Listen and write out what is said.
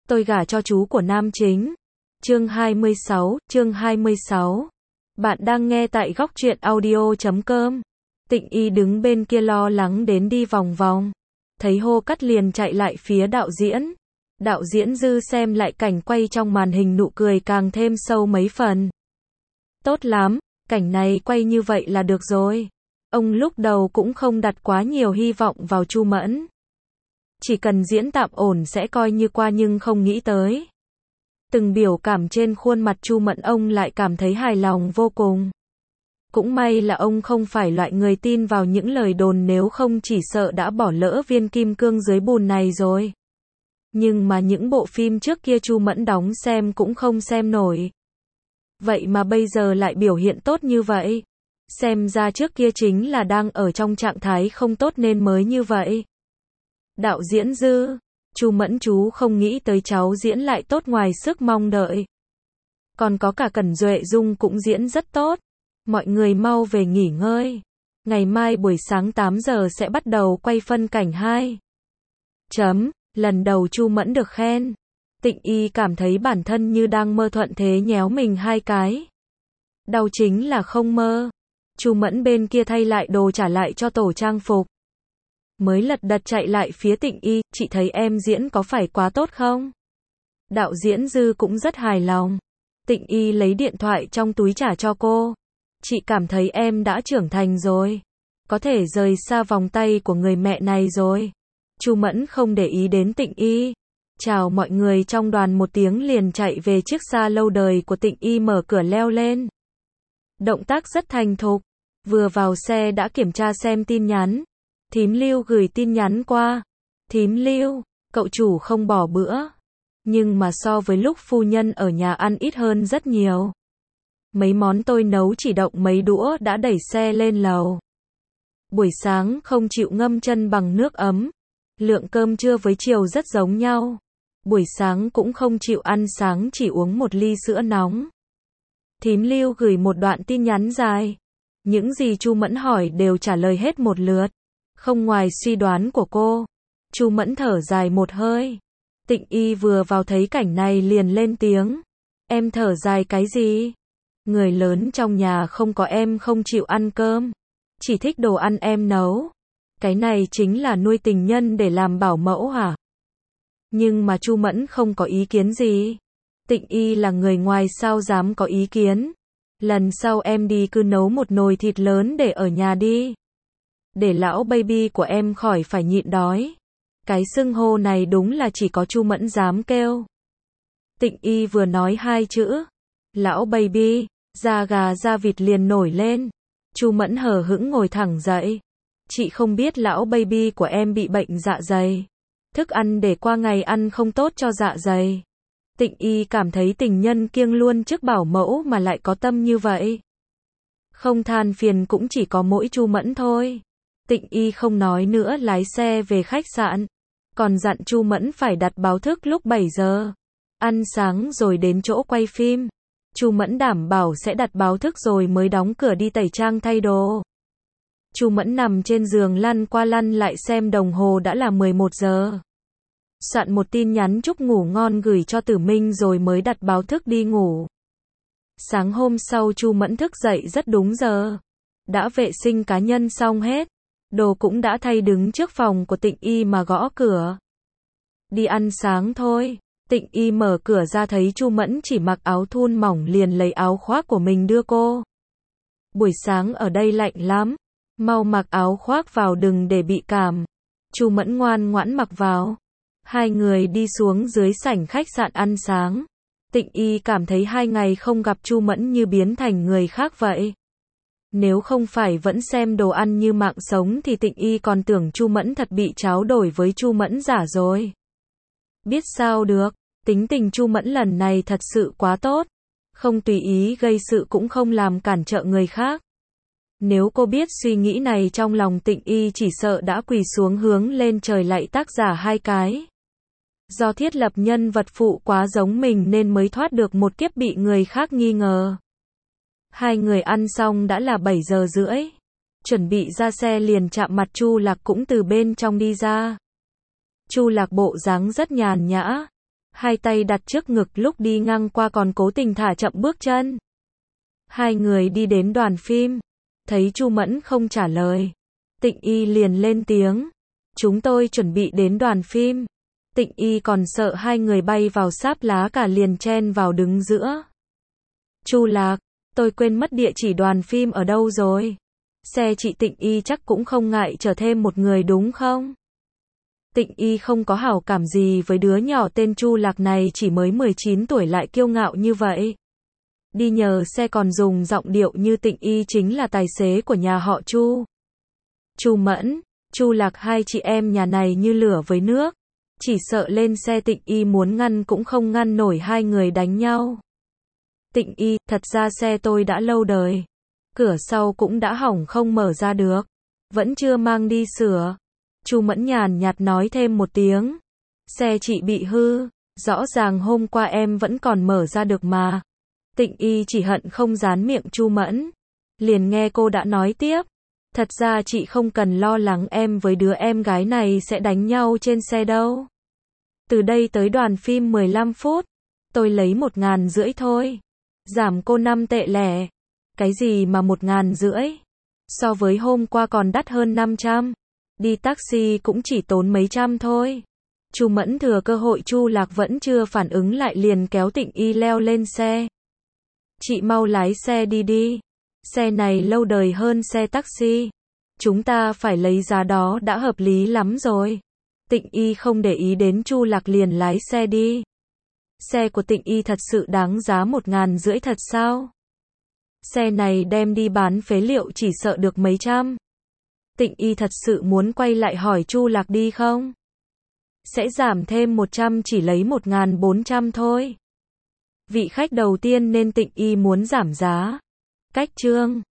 Tôi gả cho chú của nam chính. Chương 26. Bạn đang nghe tại góc truyện audio.com. Tịnh Y đứng bên kia lo lắng đến đi vòng vòng. Thấy Hô Cắt liền chạy lại phía đạo diễn. Đạo diễn Dư xem lại cảnh quay trong màn hình, nụ cười càng thêm sâu mấy phần. Tốt lắm, cảnh này quay như vậy là được rồi. Ông lúc đầu cũng không đặt quá nhiều hy vọng vào Chu Mẫn. Chỉ cần diễn tạm ổn sẽ coi như qua, nhưng không nghĩ tới. Từng biểu cảm trên khuôn mặt Chu Mẫn ông lại cảm thấy hài lòng vô cùng. Cũng may là ông không phải loại người tin vào những lời đồn, nếu không chỉ sợ đã bỏ lỡ viên kim cương dưới bùn này rồi. Nhưng mà những bộ phim trước kia Chu Mẫn đóng xem cũng không xem nổi. Vậy mà bây giờ lại biểu hiện tốt như vậy. Xem ra trước kia chính là đang ở trong trạng thái không tốt nên mới như vậy. Đạo diễn Dư, Chu Mẫn chú không nghĩ tới cháu diễn lại tốt ngoài sức mong đợi. Còn có cả Cẩn Duệ Dung cũng diễn rất tốt. Mọi người mau về nghỉ ngơi. Ngày mai buổi sáng 8 giờ sẽ bắt đầu quay phân cảnh 2. Lần đầu Chu Mẫn được khen. Tịnh Y cảm thấy bản thân như đang mơ, thuận thế nhéo mình 2 cái. Đau chính là không mơ. Chu Mẫn bên kia thay lại đồ trả lại cho tổ trang phục. Mới lật đật chạy lại phía Tịnh Y, chị thấy em diễn có phải quá tốt không? Đạo diễn Dư cũng rất hài lòng. Tịnh Y lấy điện thoại trong túi trả cho cô. Chị cảm thấy em đã trưởng thành rồi. Có thể rời xa vòng tay của người mẹ này rồi. Chu Mẫn không để ý đến Tịnh Y. Chào mọi người trong đoàn một tiếng liền chạy về chiếc xa lâu đời của Tịnh Y, mở cửa leo lên. Động tác rất thành thục. Vừa vào xe đã kiểm tra xem tin nhắn. Thím Lưu gửi tin nhắn qua. Thím Lưu, cậu chủ không bỏ bữa. Nhưng mà so với lúc phu nhân ở nhà ăn ít hơn rất nhiều. Mấy món tôi nấu chỉ động mấy đũa đã đẩy xe lên lầu. Buổi sáng không chịu ngâm chân bằng nước ấm. Lượng cơm trưa với chiều rất giống nhau. Buổi sáng cũng không chịu ăn sáng, chỉ uống một ly sữa nóng. Thím Lưu gửi một đoạn tin nhắn dài. Những gì Chu Mẫn hỏi đều trả lời hết một lượt. Không ngoài suy đoán của cô. Chu Mẫn thở dài một hơi. Tịnh Y vừa vào thấy cảnh này liền lên tiếng. Em thở dài cái gì? Người lớn trong nhà không có em không chịu ăn cơm. Chỉ thích đồ ăn em nấu. Cái này chính là nuôi tình nhân để làm bảo mẫu hả? Nhưng mà Chu Mẫn không có ý kiến gì. Tịnh Y là người ngoài sao dám có ý kiến. Lần sau em đi cứ nấu một nồi thịt lớn để ở nhà đi. Để lão baby của em khỏi phải nhịn đói. Cái xưng hô này đúng là chỉ có Chu Mẫn dám kêu. Tịnh Y vừa nói 2 chữ. Lão baby, da gà da vịt liền nổi lên. Chu Mẫn hờ hững ngồi thẳng dậy. Chị không biết lão baby của em bị bệnh dạ dày. Thức ăn để qua ngày ăn không tốt cho dạ dày. Tịnh Y cảm thấy tình nhân kiêng luôn chức bảo mẫu mà lại có tâm như vậy. Không than phiền cũng chỉ có mỗi Chu Mẫn thôi. Tịnh Y không nói nữa lái xe về khách sạn. Còn dặn Chu Mẫn phải đặt báo thức lúc 7 giờ. Ăn sáng rồi đến chỗ quay phim. Chu Mẫn đảm bảo sẽ đặt báo thức rồi mới đóng cửa đi tẩy trang thay đồ. Chu Mẫn nằm trên giường lăn qua lăn lại xem đồng hồ đã là 11 giờ. Soạn một tin nhắn chúc ngủ ngon gửi cho Tử Minh rồi mới đặt báo thức đi ngủ. Sáng hôm sau Chu Mẫn thức dậy rất đúng giờ. Đã vệ sinh cá nhân xong hết. Đồ cũng đã thay, đứng trước phòng của Tịnh Y mà gõ cửa. Đi ăn sáng thôi. Tịnh Y mở cửa ra thấy Chu Mẫn chỉ mặc áo thun mỏng liền lấy áo khoác của mình đưa cô. Buổi sáng ở đây lạnh lắm. Mau mặc áo khoác vào đừng để bị cảm. Chu Mẫn ngoan ngoãn mặc vào. Hai người đi xuống dưới sảnh khách sạn ăn sáng. Tịnh Y cảm thấy 2 ngày không gặp Chu Mẫn như biến thành người khác vậy. Nếu không phải vẫn xem đồ ăn như mạng sống thì Tịnh Y còn tưởng Chu Mẫn thật bị tráo đổi với Chu Mẫn giả rồi. Biết sao được, tính tình Chu Mẫn lần này thật sự quá tốt. Không tùy ý gây sự cũng không làm cản trở người khác. Nếu cô biết suy nghĩ này trong lòng Tịnh Y chỉ sợ đã quỳ xuống hướng lên trời lạy tác giả 2 cái. Do thiết lập nhân vật phụ quá giống mình nên mới thoát được một kiếp bị người khác nghi ngờ. 2 người ăn xong đã là 7 giờ rưỡi. Chuẩn bị ra xe liền chạm mặt Chu Lạc cũng từ bên trong đi ra. Chu Lạc bộ dáng rất nhàn nhã. hai tay đặt trước ngực, lúc đi ngang qua còn cố tình thả chậm bước chân. Hai người đi đến đoàn phim, thấy Chu Mẫn không trả lời, Tịnh Y liền lên tiếng, chúng tôi chuẩn bị đến đoàn phim. Tịnh Y còn sợ hai người bay vào sáp lá cả liền chen vào đứng giữa. Chu Lạc, tôi quên mất địa chỉ đoàn phim ở đâu rồi. Xe chị Tịnh Y chắc cũng không ngại chở thêm một người đúng không? Tịnh Y không có hảo cảm gì với đứa nhỏ tên Chu Lạc này, chỉ mới 19 tuổi lại kiêu ngạo như vậy. Đi nhờ xe còn dùng giọng điệu như Tịnh Y chính là tài xế của nhà họ Chu. Chu Mẫn, Chu Lạc, hai chị em nhà này như lửa với nước. Chỉ sợ lên xe Tịnh Y muốn ngăn cũng không ngăn nổi hai người đánh nhau. Tịnh Y, thật ra xe tôi đã lâu đời. Cửa sau cũng đã hỏng không mở ra được. Vẫn chưa mang đi sửa. Chu Mẫn nhàn nhạt nói thêm một tiếng. Xe chị bị hư. Rõ ràng hôm qua em vẫn còn mở ra được mà. Tịnh Y chỉ hận không dán miệng Chu Mẫn. Liền nghe cô đã nói tiếp. Thật ra chị không cần lo lắng em với đứa em gái này sẽ đánh nhau trên xe đâu. Từ đây tới đoàn phim 15 phút. Tôi lấy 1.500 thôi. Giảm cô 5 tệ lẻ. Cái gì mà 1.500? So với hôm qua còn đắt hơn 500. Đi taxi cũng chỉ tốn mấy trăm thôi. Chu Mẫn thừa cơ hội Chu Lạc vẫn chưa phản ứng lại liền kéo Tịnh Y leo lên xe. Chị mau lái xe đi đi. Xe này lâu đời hơn xe taxi. Chúng ta phải lấy giá đó đã hợp lý lắm rồi. Tịnh Y không để ý đến Chu Lạc liền lái xe đi. Xe của Tịnh Y thật sự đáng giá 1.500 thật sao? Xe này đem đi bán phế liệu chỉ sợ được mấy trăm. Tịnh Y thật sự muốn quay lại hỏi Chu Lạc đi không? Sẽ giảm thêm 100, chỉ lấy 1.400 thôi. Vị khách đầu tiên nên Tịnh Y muốn giảm giá. Cách chương